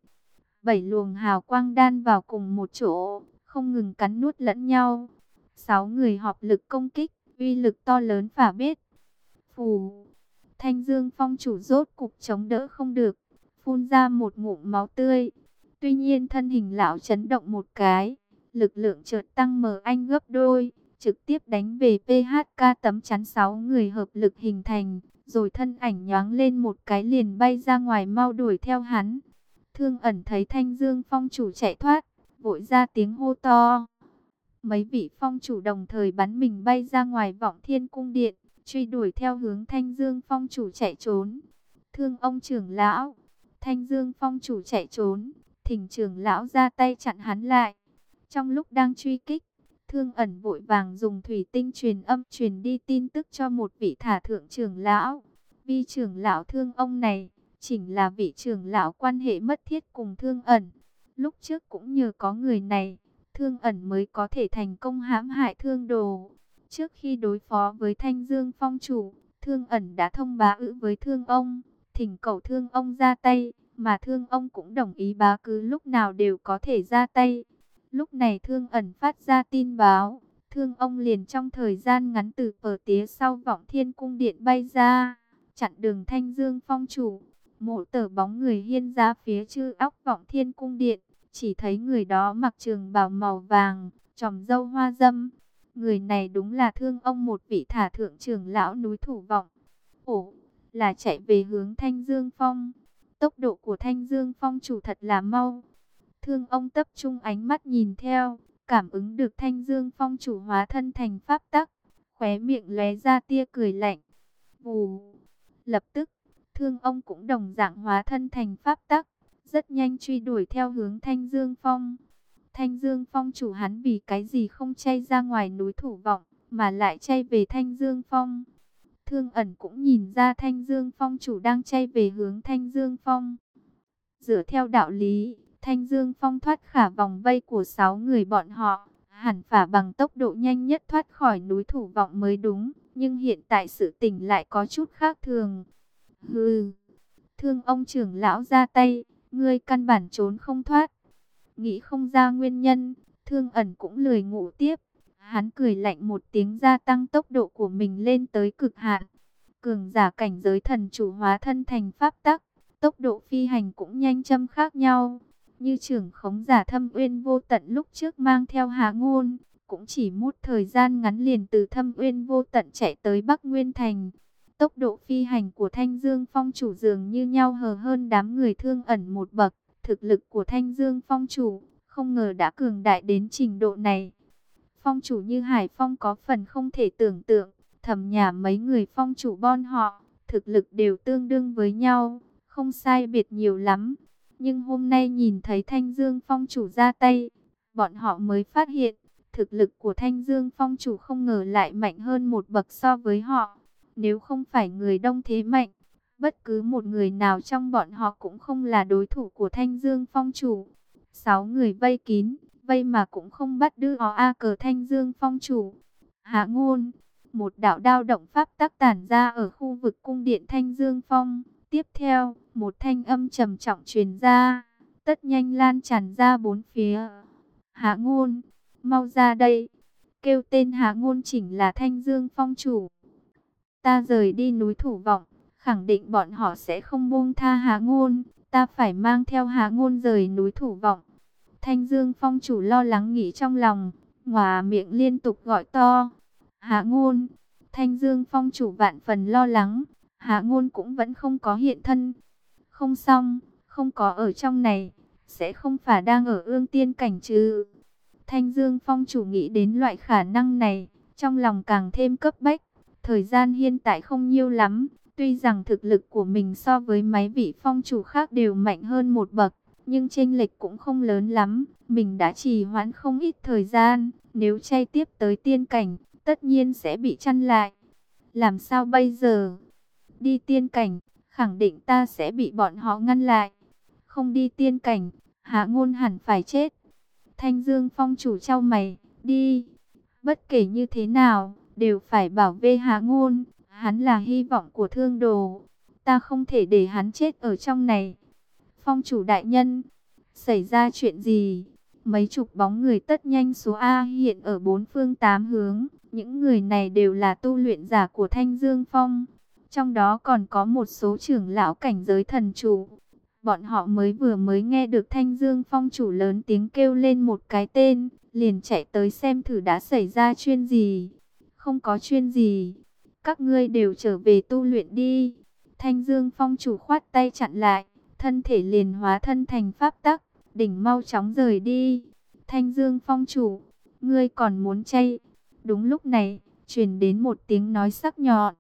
7 luồng hào quang đan vào cùng một chỗ, không ngừng cắn nuốt lẫn nhau. 6 người hợp lực công kích, uy lực to lớn phả biết. Phù, Thanh Dương Phong chủ rốt cục chống đỡ không được, phun ra một ngụm máu tươi. Tuy nhiên thân hình lão chấn động một cái, lực lượng chợt tăng mở anh gấp đôi, trực tiếp đánh về PHK tấm chắn 6 người hợp lực hình thành, rồi thân ảnh nhoáng lên một cái liền bay ra ngoài mau đuổi theo hắn. Thương Ẩn thấy Thanh Dương Phong chủ chạy thoát, vội ra tiếng hô to. Mấy vị phong chủ đồng thời bắn mình bay ra ngoài Vọng Thiên cung điện, truy đuổi theo hướng Thanh Dương phong chủ chạy trốn. Thương ông trưởng lão. Thanh Dương phong chủ chạy trốn, Thỉnh trưởng lão ra tay chặn hắn lại. Trong lúc đang truy kích, Thương Ẩn vội vàng dùng thủy tinh truyền âm truyền đi tin tức cho một vị thả thượng trưởng lão. Vi trưởng lão Thương ông này, chính là vị trưởng lão quan hệ mật thiết cùng Thương Ẩn. Lúc trước cũng nhờ có người này, Thương Ẩn mới có thể thành công hãm hại Thương Đồ. Trước khi đối phó với Thanh Dương phong chủ, Thương Ẩn đã thông bá ữ với Thương ông, thỉnh cầu Thương ông ra tay, mà Thương ông cũng đồng ý bá cứ lúc nào đều có thể ra tay. Lúc này Thương Ẩn phát ra tin báo, Thương ông liền trong thời gian ngắn từ ở tía sau Vọng Thiên cung điện bay ra, chặn đường Thanh Dương phong chủ. Mộ Tở bóng người hiên ra phía chư óc Vọng Thiên cung điện, chỉ thấy người đó mặc trường bào màu vàng, tròm râu hoa dâm. Người này đúng là Thương ông, một vị thả thượng trưởng lão núi Thủ Vọng. Ồ, là chạy về hướng Thanh Dương phong. Tốc độ của Thanh Dương phong chủ thật là mau. Thương ông tập trung ánh mắt nhìn theo, cảm ứng được Thanh Dương phong chủ hóa thân thành pháp tắc, khóe miệng lóe ra tia cười lạnh. Vù, lập tức, Thương ông cũng đồng dạng hóa thân thành pháp tắc, rất nhanh truy đuổi theo hướng Thanh Dương phong. Thanh Dương phong chủ hắn vì cái gì không chay ra ngoài núi Thủ Vọng, mà lại chay về Thanh Dương phong. Thương Ẩn cũng nhìn ra Thanh Dương phong chủ đang chay về hướng Thanh Dương phong. Dựa theo đạo lý, Thanh Dương phong thoát khả vòng vây của 6 người bọn họ, hẳn phải bằng tốc độ nhanh nhất thoát khỏi núi Thủ Vọng mới đúng, nhưng hiện tại sự tình lại có chút khác thường. Hừ, Thương ông trưởng lão ra tay, ngươi căn bản trốn không thoát. Nghĩ không ra nguyên nhân, Thương Ẩn cũng lười ngủ tiếp. Hắn cười lạnh một tiếng, gia tăng tốc độ của mình lên tới cực hạn. Cường giả cảnh giới thần chủ hóa thân thành pháp tắc, tốc độ phi hành cũng nhanh châm khác nhau. Như trưởng khống giả Thâm Uyên Vô Tận lúc trước mang theo Hà Ngôn, cũng chỉ một thời gian ngắn liền từ Thâm Uyên Vô Tận chạy tới Bắc Nguyên Thành. Tốc độ phi hành của Thanh Dương phong chủ dường như nhau hờ hơn đám người Thương Ẩn một bậc. Thực lực của Thanh Dương phong chủ không ngờ đã cường đại đến trình độ này. Phong chủ như Hải Phong có phần không thể tưởng tượng, thầm nhả mấy người phong chủ bọn họ, thực lực đều tương đương với nhau, không sai biệt nhiều lắm. Nhưng hôm nay nhìn thấy Thanh Dương phong chủ ra tay, bọn họ mới phát hiện, thực lực của Thanh Dương phong chủ không ngờ lại mạnh hơn một bậc so với họ. Nếu không phải người đông thế mạnh, bất cứ một người nào trong bọn họ cũng không là đối thủ của Thanh Dương phong chủ. 6 người vây kín, vây mà cũng không bắt đưa cờ Thanh Dương phong chủ. Hạ Ngôn, một đạo đao động pháp tắc tản ra ở khu vực cung điện Thanh Dương phong. Tiếp theo, một thanh âm trầm trọng truyền ra, tất nhanh lan tràn ra bốn phía. Hạ Ngôn, mau ra đây. Kêu tên Hạ Ngôn chỉnh là Thanh Dương phong chủ. Ta rời đi núi Thủ Vọng, khẳng định bọn họ sẽ không buông tha Hạ Ngôn. Ta phải mang theo Hạ Ngôn rời núi Thủ Vọng. Thanh Dương phong chủ lo lắng nghĩ trong lòng, ngòa miệng liên tục gọi to. Hạ Ngôn. Thanh Dương phong chủ vạn phần lo lắng. Hạ Ngôn cũng vẫn không có hiện thân. Không xong, không có ở trong này, sẽ không phải đang ở Ương Tiên cảnh chứ. Thanh Dương phong chủ nghĩ đến loại khả năng này, trong lòng càng thêm cấp bách. Thời gian hiện tại không nhiều lắm, tuy rằng thực lực của mình so với mấy vị phong chủ khác đều mạnh hơn một bậc, nhưng chênh lệch cũng không lớn lắm. Mình đã trì hoãn không ít thời gian, nếu chay tiếp tới tiên cảnh, tất nhiên sẽ bị chặn lại. Làm sao bây giờ? Đi tiên cảnh, khẳng định ta sẽ bị bọn họ ngăn lại. Không đi tiên cảnh, Hạ Ngôn hẳn phải chết. Thanh Dương phong chủ chau mày, đi. Bất kể như thế nào, đều phải bảo vệ Hạ Ngôn. Hắn là hy vọng của Thương Đồ. Ta không thể để hắn chết ở trong này. Phong chủ đại nhân, xảy ra chuyện gì? Mấy chục bóng người tất nhanh số A hiện ở bốn phương tám hướng. Những người này đều là tu luyện giả của Thanh Dương Phong. Trong đó còn có một số trưởng lão cảnh giới thần chủ. Bọn họ vừa mới nghe được Thanh Dương Phong chủ lớn tiếng kêu lên một cái tên, liền chạy tới xem thử đã xảy ra chuyện gì. Không có chuyện gì, các ngươi đều trở về tu luyện đi. Thanh Dương Phong chủ khoát tay chặn lại, thân thể liền hóa thân thành pháp tắc, đỉnh mau chóng rời đi. Thanh Dương Phong chủ, ngươi còn muốn chay? Đúng lúc này, truyền đến một tiếng nói sắc nhọn.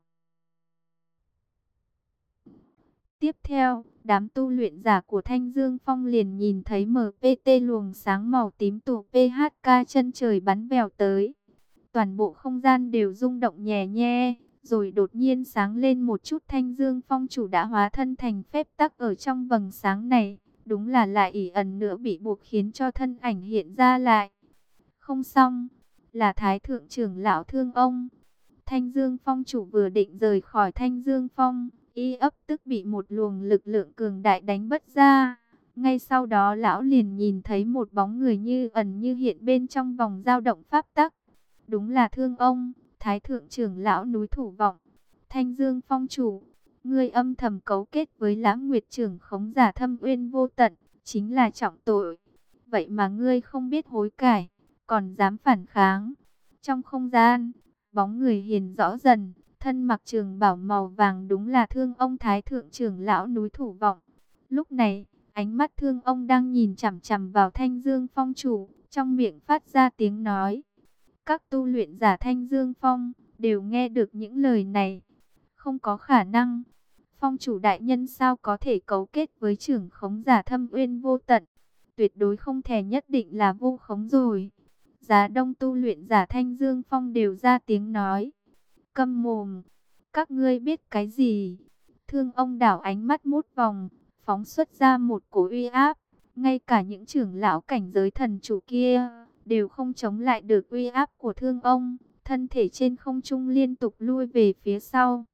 Tiếp theo, đám tu luyện giả của Thanh Dương Phong liền nhìn thấy MPT luồng sáng màu tím tụ PHK chân trời bắn vèo tới. Toàn bộ không gian đều rung động nhẹ nhẹ, rồi đột nhiên sáng lên một chút. Thanh Dương Phong chủ đã hóa thân thành phép tắc ở trong vầng sáng này. Đúng là lại ỷ ẩn nữa bị buộc khiến cho thân ảnh hiện ra lại. Không xong, là Thái Thượng trưởng lão Thương Ông. Thanh Dương Phong chủ vừa định rời khỏi Thanh Dương Phong, y ấp tức bị một luồng lực lượng cường đại đánh bất ra. Ngay sau đó lão liền nhìn thấy một bóng người như ẩn như hiện bên trong vòng dao động pháp tắc. Đúng là Thương Ông, Thái Thượng trưởng lão núi Thủ Vọng. Thanh Dương Phong chủ, ngươi âm thầm cấu kết với Lãng Nguyệt trưởng khống giả thâm uyên vô tận, chính là trọng tội. Vậy mà ngươi không biết hối cải, còn dám phản kháng. Trong không gian, bóng người hiền rõ dần, thân mặc trường bào màu vàng đúng là Thương Ông Thái Thượng trưởng lão núi Thủ Vọng. Lúc này, ánh mắt Thương Ông đang nhìn chằm chằm vào Thanh Dương Phong chủ, trong miệng phát ra tiếng nói. Các tu luyện giả Thanh Dương Phong đều nghe được những lời này. Không có khả năng. Phong chủ đại nhân sao có thể cấu kết với trưởng khống giả thâm uyên vô tận. Tuyệt đối không thể, nhất định là vu khống rồi. Giá đông tu luyện giả Thanh Dương Phong đều ra tiếng nói. Câm mồm. Các ngươi biết cái gì? Thương Ông đảo ánh mắt mút vòng, phóng xuất ra một cổ uy áp. Ngay cả những trưởng lão cảnh giới thần chủ kia đều không chống lại được uy áp của Thương Ông. Thân thể trên không trung liên tục lui về phía sau.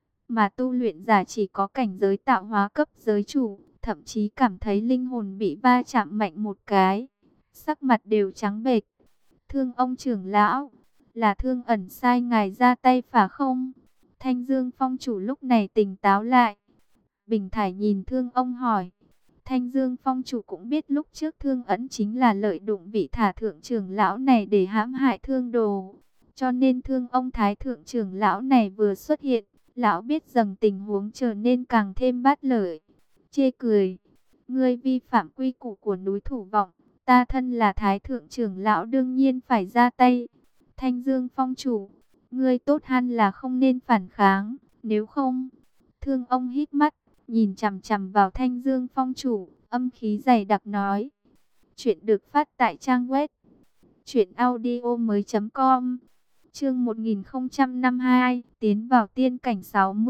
Mà tu luyện giả chỉ có cảnh giới tạo hóa cấp giới chủ, thậm chí cảm thấy linh hồn bị va chạm mạnh một cái, sắc mặt đều trắng bệch. Thương Ông trưởng lão, là Thương Ẩn sai ngài ra tay phải không? Thanh Dương Phong chủ lúc này tỉnh táo lại. Bình thản nhìn Thương Ông hỏi. Thanh Dương Phong chủ cũng biết lúc trước Thương Ẩn chính là lợi dụng vị thả thượng trưởng lão này để hãm hại Thương Đồ. Cho nên Thương Ông Thái Thượng trưởng lão này vừa xuất hiện, lão biết rằng tình huống trở nên càng thêm bát lợi. Chê cười, ngươi vi phạm quy củ của núi Thủ Vọng, ta thân là Thái Thượng trưởng lão đương nhiên phải ra tay. Thanh Dương Phong chủ, ngươi tốt hơn là không nên phản kháng, nếu không. Thương Ông hít mắt, nhìn chằm chằm vào Thanh Dương Phong chủ, âm khí dày đặc nói. Chuyện được phát tại trang web truyệnaudiomoi.com. Chương 1052, tiến vào tiên cảnh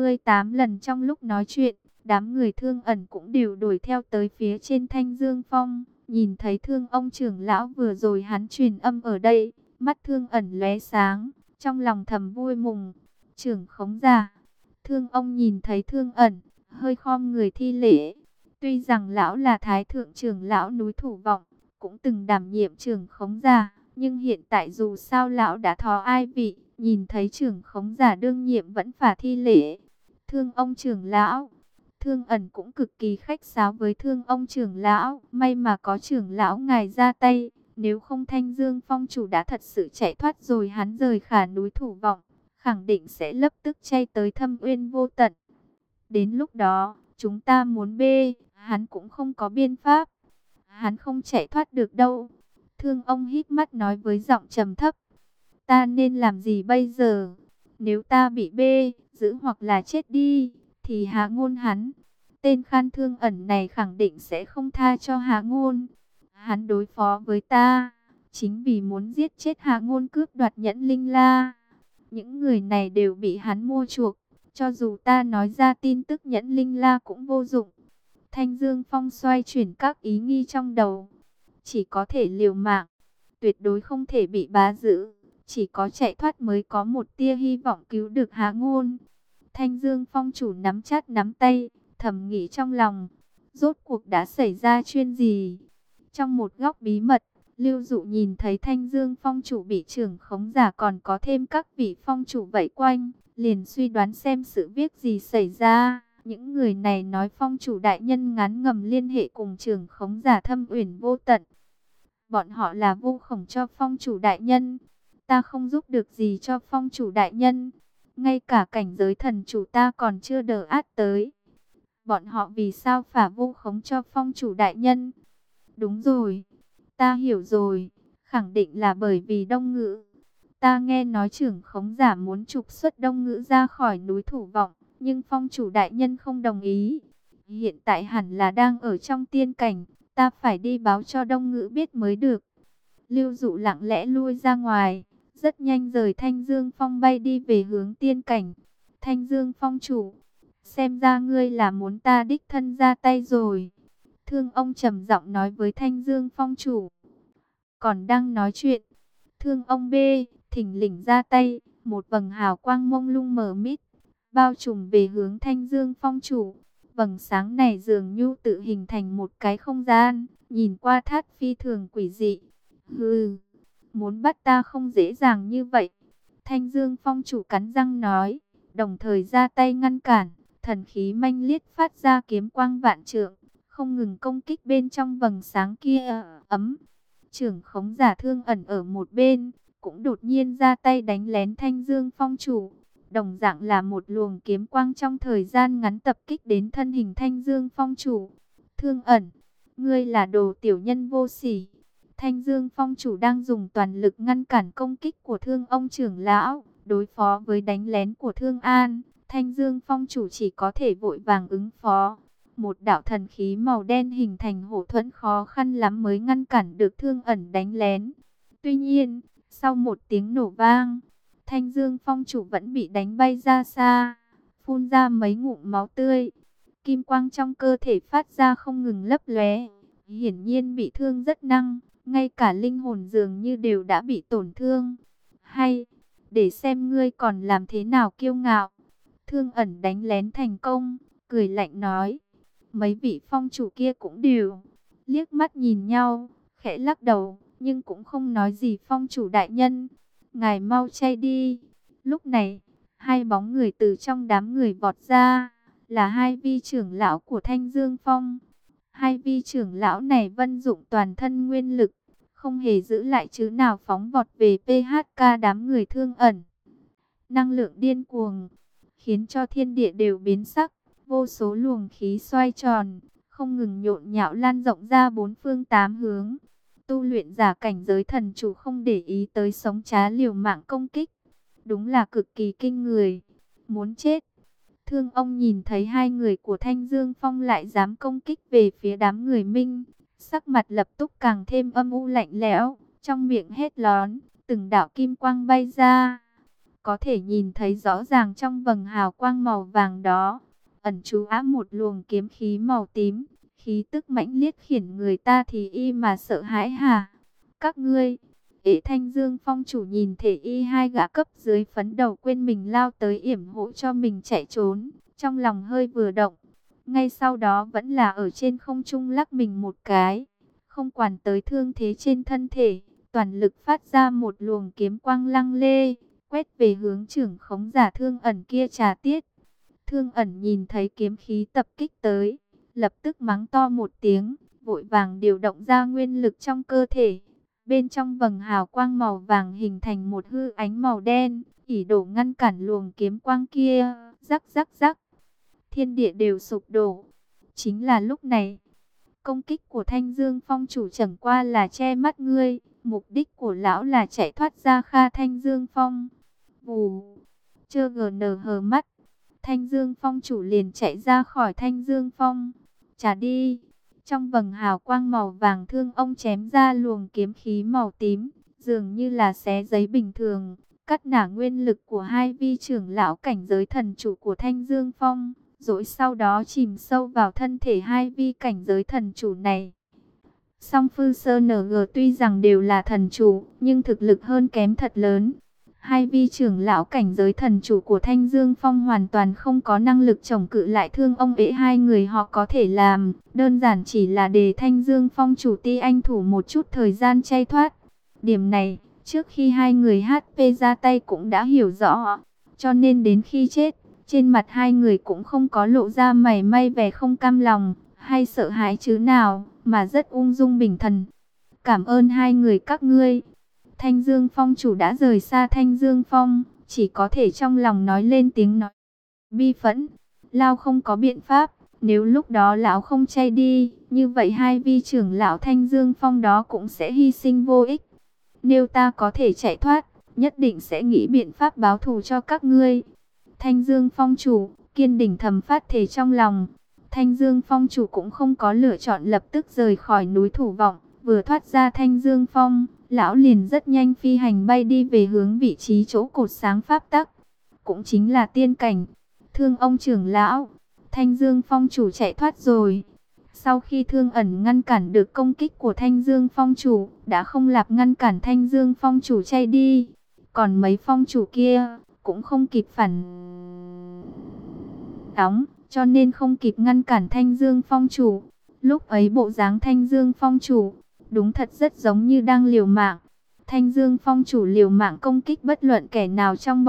68 lần. Trong lúc nói chuyện, đám người Thương Ẩn cũng đều đuổi theo tới phía trên Thanh Dương Phong. Nhìn thấy Thương Ông trưởng lão vừa rồi hắn truyền âm ở đây, mắt Thương Ẩn lóe sáng, trong lòng thầm vui mừng. Trưởng khống giả. Thương Ông nhìn thấy Thương Ẩn, hơi khom người thi lễ. Tuy rằng lão là Thái Thượng trưởng lão núi Thủ Vọng, cũng từng đảm nhiệm trưởng khống giả, nhưng hiện tại dù sao lão đã thọ ai vị, nhìn thấy trưởng khống giả đương nhiệm vẫn phải thi lễ. Thương Ông trưởng lão. Thương Ẩn cũng cực kỳ khách sáo với Thương Ông trưởng lão, may mà có trưởng lão ngài ra tay, nếu không Thanh Dương Phong chủ đã thật sự chạy thoát rồi. Hắn rời khả núi Thủ Vọng, khẳng định sẽ lập tức chay tới thâm uyên vô tận. Đến lúc đó, chúng ta muốn bê, hắn cũng không có biện pháp. Hắn không chạy thoát được đâu. Thương Ông hít mắt nói với giọng trầm thấp. Ta nên làm gì bây giờ? Nếu ta bị bê, giữ hoặc là chết đi, thì Hạ Ngôn hắn. Tên Khan Thương Ẩn này khẳng định sẽ không tha cho Hạ Ngôn. Hắn đối phó với ta, chính vì muốn giết chết Hạ Ngôn, cướp đoạt nhẫn linh la. Những người này đều bị hắn mua chuộc. Cho dù ta nói ra tin tức nhẫn linh la cũng vô dụng. Thanh Dương Phong xoay chuyển các ý nghi trong đầu. Chỉ có thể liều mạng, tuyệt đối không thể bị bá giữ. Chỉ có chạy thoát mới có một tia hy vọng cứu được Hạ Ngôn. Thanh Dương Phong chủ nắm chặt nắm tay, thầm nghĩ trong lòng. Rốt cuộc đã xảy ra chuyện gì? Trong một góc bí mật, Lưu Dụ nhìn thấy Thanh Dương Phong chủ bị trưởng khống giả còn có thêm các vị phong chủ vây quanh, liền suy đoán xem sự việc gì xảy ra. Những người này nói phong chủ đại nhân ngán ngầm liên hệ cùng trưởng khống giả thâm uyển vô tận. Bọn họ là vu khống cho phong chủ đại nhân. Ta không giúp được gì cho phong chủ đại nhân. Ngay cả cảnh giới thần chủ ta còn chưa đỡ át tới. Bọn họ vì sao phải vu khống cho phong chủ đại nhân? Đúng rồi, ta hiểu rồi. khẳng định là bởi vì Đông Ngữ. Ta nghe nói trưởng khống giả muốn trục xuất Đông Ngữ ra khỏi núi Thủ Vọng, nhưng phong chủ đại nhân không đồng ý. Hiện tại hẳn là đang ở trong tiên cảnh, ta phải đi báo cho Đông Ngữ biết mới được. Lưu Dụ lặng lẽ lui ra ngoài, rất nhanh rời Thanh Dương Phong bay đi về hướng tiên cảnh. Thanh Dương Phong chủ, xem ra ngươi là muốn ta đích thân ra tay rồi. Thương ông trầm giọng nói với Thanh Dương Phong chủ. Còn đang nói chuyện, Thương ông B thình lình ra tay, một vầng hào quang mông lung mờ mịt bao trùm về hướng Thanh Dương Phong chủ. Vầng sáng này dường như tự hình thành một cái không gian, nhìn qua thát phi thường quỷ dị. Hừ, muốn bắt ta không dễ dàng như vậy. Thanh Dương Phong chủ cắn răng nói, đồng thời ra tay ngăn cản. Thần khí manh liệt phát ra kiếm quang vạn trượng, không ngừng công kích bên trong vầng sáng kia. Ấm, trưởng khống giả Thương Ẩn ở một bên, cũng đột nhiên ra tay đánh lén Thanh Dương Phong chủ. Đồng dạng là một luồng kiếm quang trong thời gian ngắn tập kích đến thân hình Thanh Dương Phong chủ. Thương Ẩn, ngươi là đồ tiểu nhân vô sỉ. Thanh Dương Phong chủ đang dùng toàn lực ngăn cản công kích của Thương ông trưởng lão, đối phó với đánh lén của Thương An. Thanh Dương Phong chủ chỉ có thể vội vàng ứng phó. Một đạo thần khí màu đen hình thành hổ thuẫn khó khăn lắm mới ngăn cản được Thương Ẩn đánh lén. Tuy nhiên, sau một tiếng nổ vang, Thanh Dương Phong chủ vẫn bị đánh bay ra xa, phun ra mấy ngụm máu tươi. Kim quang trong cơ thể phát ra không ngừng lấp lóe, hiển nhiên bị thương rất nặng, ngay cả linh hồn dường như đều đã bị tổn thương. Hay, để xem ngươi còn làm thế nào kiêu ngạo. Thương Ẩn đánh lén thành công, cười lạnh nói. Mấy vị phong chủ kia cũng đều liếc mắt nhìn nhau, khẽ lắc đầu, nhưng cũng không nói gì. Phong chủ đại nhân, ngài mau chay đi. Lúc này, hai bóng người từ trong đám người vọt ra, là hai vi trưởng lão của Thanh Dương Phong. Hai vi trưởng lão này vận dụng toàn thân nguyên lực, không hề giữ lại chứ nào, phóng vọt về PHK đám người Thương Ẩn. Năng lượng điên cuồng, khiến cho thiên địa đều biến sắc, vô số luồng khí xoay tròn, không ngừng nhộn nhạo lan rộng ra bốn phương tám hướng. Tu luyện giả cảnh giới thần chủ không để ý tới sống trá liều mạng công kích, đúng là cực kỳ kinh người. Muốn chết. Thương ông nhìn thấy hai người của Thanh Dương Phong lại dám công kích về phía đám người Minh, sắc mặt lập tức càng thêm âm u lạnh lẽo, trong miệng hét lớn, từng đạo kim quang bay ra. Có thể nhìn thấy rõ ràng trong vầng hào quang màu vàng đó, ẩn trú áp một luồng kiếm khí màu tím, khí tức mãnh liệt khiến người ta thì y mà sợ hãi hả? Các ngươi, Thanh Dương Phong chủ nhìn thể y hai gã cấp dưới phấn đầu quên mình lao tới yểm hộ cho mình chạy trốn, trong lòng hơi vừa động. Ngay sau đó vẫn là ở trên không trung lắc mình một cái, không quản tới thương thế trên thân thể, toàn lực phát ra một luồng kiếm quang lăng lê, quét về hướng trưởng khống giả Thương Ẩn kia trà tiết. Thương Ẩn nhìn thấy kiếm khí tập kích tới, lập tức mắng to một tiếng, vội vàng điều động ra nguyên lực trong cơ thể. Bên trong vầng hào quang màu vàng hình thành một hư ánh màu đen, ỷ đổ ngăn cản luồng kiếm quang kia. Rắc rắc rắc, thiên địa đều sụp đổ. Chính là lúc này, công kích của Thanh Dương Phong chủ chẳng qua là che mắt ngươi, mục đích của lão là chạy thoát ra Kha Thanh Dương Phong. Vù, chơ gn hờ mắt, Thanh Dương Phong chủ liền chạy ra khỏi Thanh Dương Phong. Trả đi. Trong vầng hào quang màu vàng, Thương ông chém ra luồng kiếm khí màu tím, dường như là xé giấy bình thường, cắt nả nguyên lực của hai vi trưởng lão cảnh giới thần chủ của Thanh Dương Phong, rồi sau đó chìm sâu vào thân thể hai vi cảnh giới thần chủ này. Song Phương Sơ NG tuy rằng đều là thần chủ, nhưng thực lực hơn kém thật lớn. Hai vi trưởng lão cảnh giới thần chủ của Thanh Dương Phong hoàn toàn không có năng lực chống cự lại Thương ông hai người họ có thể làm, đơn giản chỉ là để Thanh Dương Phong chủ ti anh thủ một chút thời gian chay thoát. Điểm này, trước khi hai người HP ra tay cũng đã hiểu rõ, cho nên đến khi chết, trên mặt hai người cũng không có lộ ra mảy may vẻ không cam lòng hay sợ hãi chứ nào, mà rất ung dung bình thần. Cảm ơn hai người các ngươi. Thanh Dương Phong chủ đã rời xa Thanh Dương Phong, chỉ có thể trong lòng nói lên tiếng nói bi phẫn. Lão không có biện pháp, nếu lúc đó lão không chay đi, như vậy hai vi trưởng lão Thanh Dương Phong đó cũng sẽ hy sinh vô ích. Nếu ta có thể chạy thoát, nhất định sẽ nghĩ biện pháp báo thù cho các ngươi. Thanh Dương Phong chủ, Kiên Đỉnh thầm phát thề trong lòng. Thanh Dương Phong chủ cũng không có lựa chọn lập tức rời khỏi núi Thủ Vọng. Vừa thoát ra Thanh Dương Phong, lão liền rất nhanh phi hành bay đi về hướng vị trí chỗ cột sáng pháp tắc. Cũng chính là tiên cảnh. Thương ông trưởng lão, Thanh Dương Phong chủ chạy thoát rồi. Sau khi Thương Ẩn ngăn cản được công kích của Thanh Dương Phong chủ, đã không lạp ngăn cản Thanh Dương Phong chủ chạy đi. Còn mấy phong chủ kia cũng không kịp phản đóng, cho nên không kịp ngăn cản Thanh Dương Phong chủ. Lúc ấy bộ dáng Thanh Dương Phong chủ đúng thật rất giống như đang liều mạng. Thanh Dương Phong chủ liều mạng công kích bất luận kẻ nào trong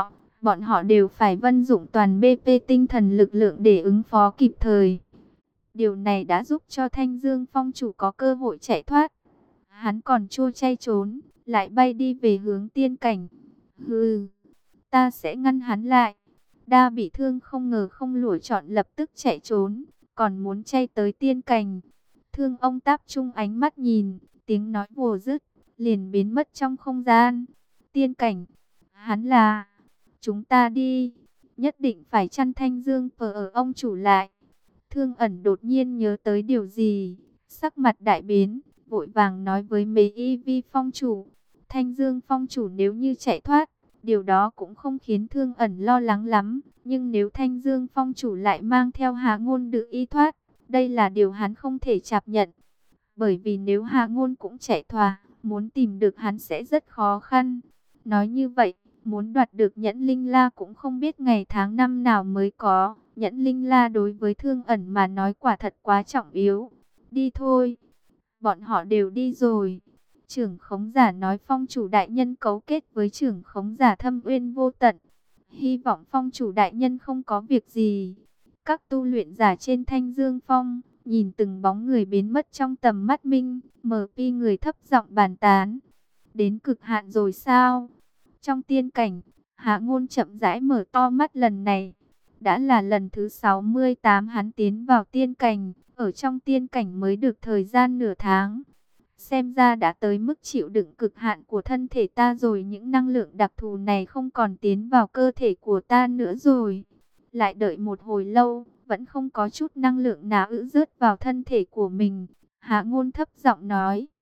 bọn họ đều phải vận dụng toàn BP tinh thần lực lượng để ứng phó kịp thời. Điều này đã giúp cho Thanh Dương Phong chủ có cơ hội chạy thoát. Hắn còn chua chay trốn, lại bay đi về hướng tiên cảnh. Hừ, ta sẽ ngăn hắn lại. Đa bị thương không ngờ không lựa chọn lập tức chạy trốn, còn muốn chay tới tiên cảnh. Thương ông Táp Trung ánh mắt nhìn, tiếng nói vừa dứt, liền biến mất trong không gian. Tiên cảnh, hắn là, chúng ta đi, nhất định phải chăn Thanh Dương ở ông chủ lại. Thương Ẩn đột nhiên nhớ tới điều gì, sắc mặt đại biến, vội vàng nói với mấy y vi phong chủ. Thanh Dương Phong chủ nếu như chạy thoát, điều đó cũng không khiến Thương Ẩn lo lắng lắm. Nhưng nếu Thanh Dương Phong chủ lại mang theo Hà Ngôn Đự y thoát, đây là điều hắn không thể chấp nhận. Bởi vì nếu Hà Ngôn cũng chạy thoát, muốn tìm được hắn sẽ rất khó khăn. Nói như vậy, muốn đoạt được nhẫn linh la cũng không biết ngày tháng năm nào mới có. Nhẫn linh la đối với Thương Ẩn mà nói quả thật quá trọng yếu. Đi thôi. Bọn họ đều đi rồi. Trưởng khống giả nói phong chủ đại nhân cấu kết với trưởng khống giả Thâm Uyên Vô Tận. Hy vọng phong chủ đại nhân không có việc gì. Các tu luyện giả trên Thanh Dương Phong, nhìn từng bóng người biến mất trong tầm mắt Minh, mở pi người thấp giọng bàn tán. Đến cực hạn rồi sao? Trong tiên cảnh, Hạ Ngôn chậm rãi mở to mắt lần này. Đã là lần thứ 68 hắn tiến vào tiên cảnh, ở trong tiên cảnh mới được thời gian nửa tháng. Xem ra đã tới mức chịu đựng cực hạn của thân thể ta rồi, những năng lượng đặc thù này không còn tiến vào cơ thể của ta nữa rồi. Lại đợi một hồi lâu, vẫn không có chút năng lượng nào ứ rớt vào thân thể của mình. Hạ Ngôn thấp giọng nói.